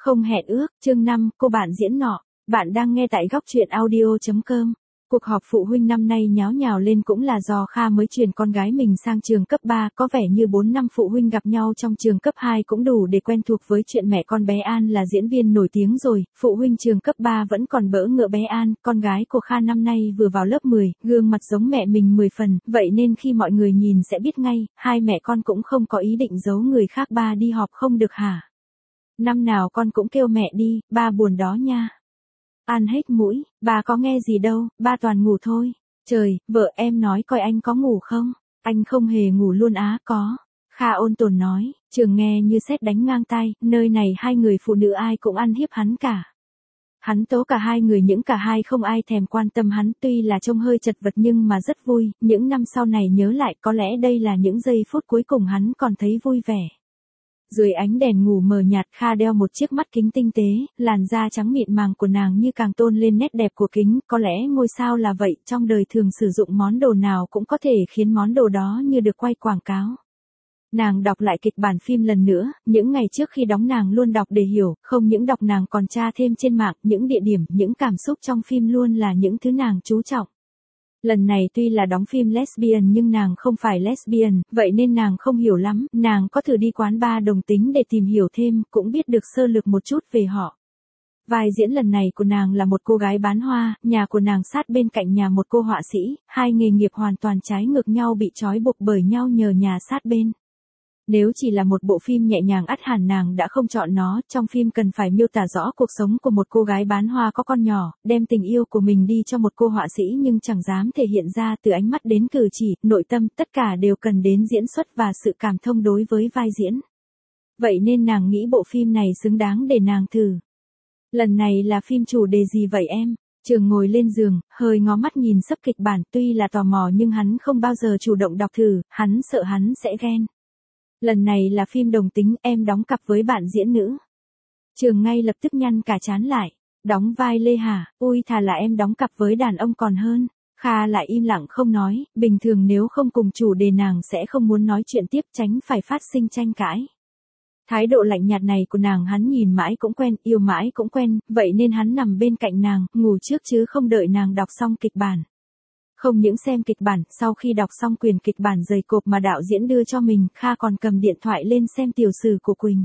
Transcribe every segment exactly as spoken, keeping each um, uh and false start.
Không hẹn ước, chương năm, cô bạn diễn nọ. Bạn đang nghe tại góc truyện audio.com. Cuộc họp phụ huynh năm nay nháo nhào lên cũng là do Kha mới truyền con gái mình sang trường cấp ba, có vẻ như bốn năm phụ huynh gặp nhau trong trường cấp hai cũng đủ để quen thuộc với chuyện mẹ con bé An là diễn viên nổi tiếng rồi. Phụ huynh trường cấp ba vẫn còn bỡ ngỡ bé An, con gái của Kha năm nay vừa vào lớp mười, gương mặt giống mẹ mình mười phần, vậy nên khi mọi người nhìn sẽ biết ngay, hai mẹ con cũng không có ý định giấu người khác ba đi họp không được hả? Năm nào con cũng kêu mẹ đi, ba buồn đó nha. An hết mũi, bà có nghe gì đâu, ba toàn ngủ thôi. Trời, vợ em nói coi anh có ngủ không? Anh không hề ngủ luôn á, có. Kha ôn tồn nói, Trường nghe như sét đánh ngang tai, nơi này hai người phụ nữ ai cũng ăn hiếp hắn cả. Hắn tố cả hai người, những cả hai không ai thèm quan tâm hắn, tuy là trông hơi chật vật nhưng mà rất vui, những năm sau này nhớ lại có lẽ đây là những giây phút cuối cùng hắn còn thấy vui vẻ. Dưới ánh đèn ngủ mờ nhạt, Kha đeo một chiếc mắt kính tinh tế, làn da trắng mịn màng của nàng như càng tôn lên nét đẹp của kính, có lẽ ngôi sao là vậy, trong đời thường sử dụng món đồ nào cũng có thể khiến món đồ đó như được quay quảng cáo. Nàng đọc lại kịch bản phim lần nữa, những ngày trước khi đóng nàng luôn đọc để hiểu, không những đọc nàng còn tra thêm trên mạng, những địa điểm, những cảm xúc trong phim luôn là những thứ nàng chú trọng. Lần này tuy là đóng phim lesbian nhưng nàng không phải lesbian, vậy nên nàng không hiểu lắm, nàng có thử đi quán bar đồng tính để tìm hiểu thêm, cũng biết được sơ lược một chút về họ. Vai diễn lần này của nàng là một cô gái bán hoa, nhà của nàng sát bên cạnh nhà một cô họa sĩ, hai nghề nghiệp hoàn toàn trái ngược nhau bị trói buộc bởi nhau nhờ nhà sát bên. Nếu chỉ là một bộ phim nhẹ nhàng ắt hẳn nàng đã không chọn nó, trong phim cần phải miêu tả rõ cuộc sống của một cô gái bán hoa có con nhỏ, đem tình yêu của mình đi cho một cô họa sĩ nhưng chẳng dám thể hiện ra từ ánh mắt đến cử chỉ, nội tâm, tất cả đều cần đến diễn xuất và sự cảm thông đối với vai diễn. Vậy nên nàng nghĩ bộ phim này xứng đáng để nàng thử. Lần này là phim chủ đề gì vậy em? Trường ngồi lên giường, hơi ngó mắt nhìn sấp kịch bản, tuy là tò mò nhưng hắn không bao giờ chủ động đọc thử, hắn sợ hắn sẽ ghen. Lần này là phim đồng tính, em đóng cặp với bạn diễn nữ. Trường ngay lập tức nhăn cả trán lại. Đóng vai Lê hả? Ui, thà là em đóng cặp với đàn ông còn hơn. Kha lại im lặng không nói, bình thường nếu không cùng chủ đề nàng sẽ không muốn nói chuyện tiếp, tránh phải phát sinh tranh cãi. Thái độ lạnh nhạt này của nàng hắn nhìn mãi cũng quen, yêu mãi cũng quen, vậy nên hắn nằm bên cạnh nàng, ngủ trước chứ không đợi nàng đọc xong kịch bản. Không những xem kịch bản, sau khi đọc xong quyển kịch bản dày cộp mà đạo diễn đưa cho mình, Kha còn cầm điện thoại lên xem tiểu sử của Quỳnh.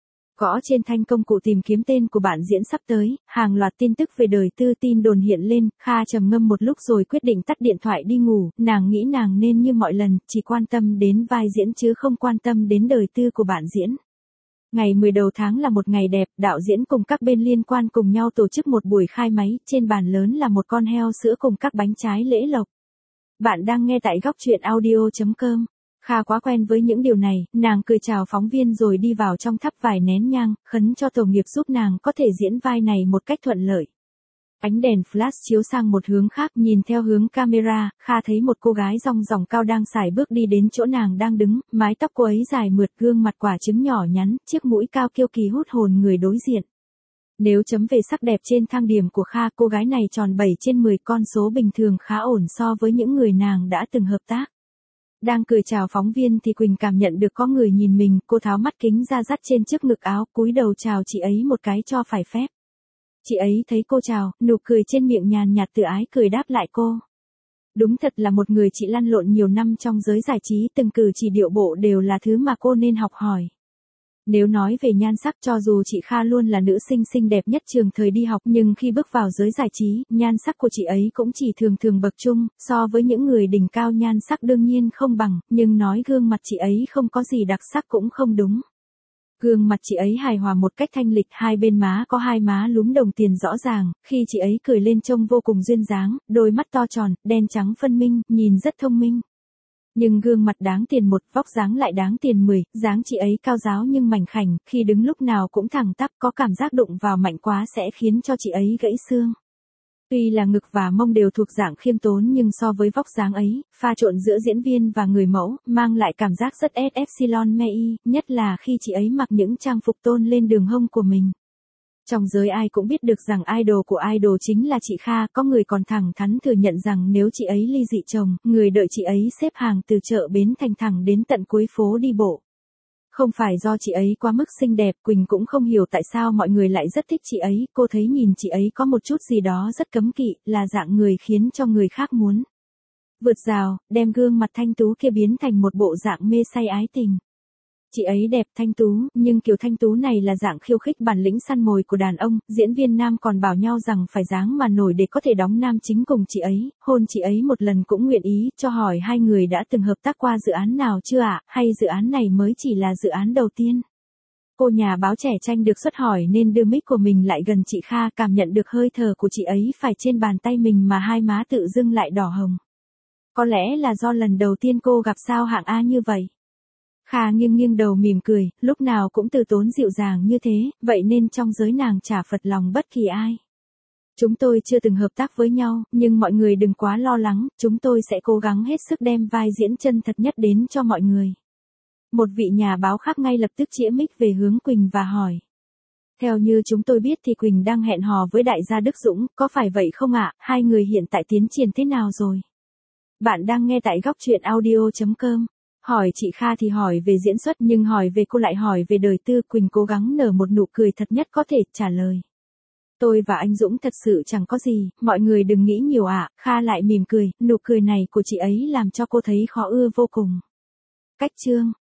Gõ trên thanh công cụ tìm kiếm tên của bạn diễn sắp tới, hàng loạt tin tức về đời tư tin đồn hiện lên, Kha trầm ngâm một lúc rồi quyết định tắt điện thoại đi ngủ, nàng nghĩ nàng nên như mọi lần, chỉ quan tâm đến vai diễn chứ không quan tâm đến đời tư của bạn diễn. Ngày mười đầu tháng là một ngày đẹp, đạo diễn cùng các bên liên quan cùng nhau tổ chức một buổi khai máy, trên bàn lớn là một con heo sữa cùng các bánh trái lễ lộc. Bạn đang nghe tại góc truyện audio.com. Kha quá quen với những điều này, nàng cười chào phóng viên rồi đi vào trong thắp vài nén nhang, khấn cho tổ nghiệp giúp nàng có thể diễn vai này một cách thuận lợi. Ánh đèn flash chiếu sang một hướng khác, nhìn theo hướng camera, Kha thấy một cô gái rong ròng cao đang sải bước đi đến chỗ nàng đang đứng, mái tóc cô ấy dài mượt, gương mặt quả trứng nhỏ nhắn, chiếc mũi cao kiêu kỳ hút hồn người đối diện. Nếu chấm về sắc đẹp trên thang điểm của Kha, cô gái này tròn bảy trên mười, con số bình thường khá ổn so với những người nàng đã từng hợp tác. Đang cười chào phóng viên thì Quỳnh cảm nhận được có người nhìn mình, cô tháo mắt kính ra dắt trên trước ngực áo, cúi đầu chào chị ấy một cái cho phải phép. Chị ấy thấy cô chào, nụ cười trên miệng nhàn nhạt tự ái cười đáp lại cô. Đúng thật là một người chị lăn lộn nhiều năm trong giới giải trí, từng cử chỉ điệu bộ đều là thứ mà cô nên học hỏi. Nếu nói về nhan sắc, cho dù chị Kha luôn là nữ sinh xinh đẹp nhất trường thời đi học, nhưng khi bước vào giới giải trí, nhan sắc của chị ấy cũng chỉ thường thường bậc trung, so với những người đỉnh cao nhan sắc đương nhiên không bằng, nhưng nói gương mặt chị ấy không có gì đặc sắc cũng không đúng. Gương mặt chị ấy hài hòa một cách thanh lịch, hai bên má có hai má lúm đồng tiền rõ ràng, khi chị ấy cười lên trông vô cùng duyên dáng, đôi mắt to tròn, đen trắng phân minh, nhìn rất thông minh. Nhưng gương mặt đáng tiền một, vóc dáng lại đáng tiền mười, dáng chị ấy cao ráo nhưng mảnh khảnh, khi đứng lúc nào cũng thẳng tắp, có cảm giác đụng vào mạnh quá sẽ khiến cho chị ấy gãy xương. Tuy là ngực và mông đều thuộc dạng khiêm tốn nhưng so với vóc dáng ấy, pha trộn giữa diễn viên và người mẫu, mang lại cảm giác rất epsilon mei, nhất là khi chị ấy mặc những trang phục tôn lên đường hông của mình. Trong giới ai cũng biết được rằng idol của idol chính là chị Kha, có người còn thẳng thắn thừa nhận rằng nếu chị ấy ly dị chồng, người đợi chị ấy xếp hàng từ chợ Bến Thành thẳng đến tận cuối phố đi bộ. Không phải do chị ấy quá mức xinh đẹp, Quỳnh cũng không hiểu tại sao mọi người lại rất thích chị ấy, cô thấy nhìn chị ấy có một chút gì đó rất cấm kỵ, là dạng người khiến cho người khác muốn vượt rào, đem gương mặt thanh tú kia biến thành một bộ dạng mê say ái tình. Chị ấy đẹp thanh tú, nhưng kiểu thanh tú này là dạng khiêu khích bản lĩnh săn mồi của đàn ông, diễn viên nam còn bảo nhau rằng phải dáng mà nổi để có thể đóng nam chính cùng chị ấy, hôn chị ấy một lần cũng nguyện ý, cho hỏi hai người đã từng hợp tác qua dự án nào chưa ạ, hay dự án này mới chỉ là dự án đầu tiên. Cô nhà báo trẻ tranh được xuất hỏi nên đưa mic của mình lại gần chị Kha, cảm nhận được hơi thở của chị ấy phải trên bàn tay mình mà hai má tự dưng lại đỏ hồng. Có lẽ là do lần đầu tiên cô gặp sao hạng A như vậy. Kha nghiêng nghiêng đầu mỉm cười, lúc nào cũng từ tốn dịu dàng như thế, vậy nên trong giới nàng chả phật lòng bất kỳ ai. Chúng tôi chưa từng hợp tác với nhau, nhưng mọi người đừng quá lo lắng, chúng tôi sẽ cố gắng hết sức đem vai diễn chân thật nhất đến cho mọi người. Một vị nhà báo khác ngay lập tức chĩa mic về hướng Quỳnh và hỏi. Theo như chúng tôi biết thì Quỳnh đang hẹn hò với đại gia Đức Dũng, có phải vậy không ạ? Hai người hiện tại tiến triển thế nào rồi? Bạn đang nghe tại góc truyện audio chấm com. Hỏi chị Kha thì hỏi về diễn xuất nhưng hỏi về cô lại hỏi về đời tư. Quỳnh cố gắng nở một nụ cười thật nhất có thể trả lời. Tôi và anh Dũng thật sự chẳng có gì, mọi người đừng nghĩ nhiều ạ. Kha lại mỉm cười, nụ cười này của chị ấy làm cho cô thấy khó ưa vô cùng. Cách chương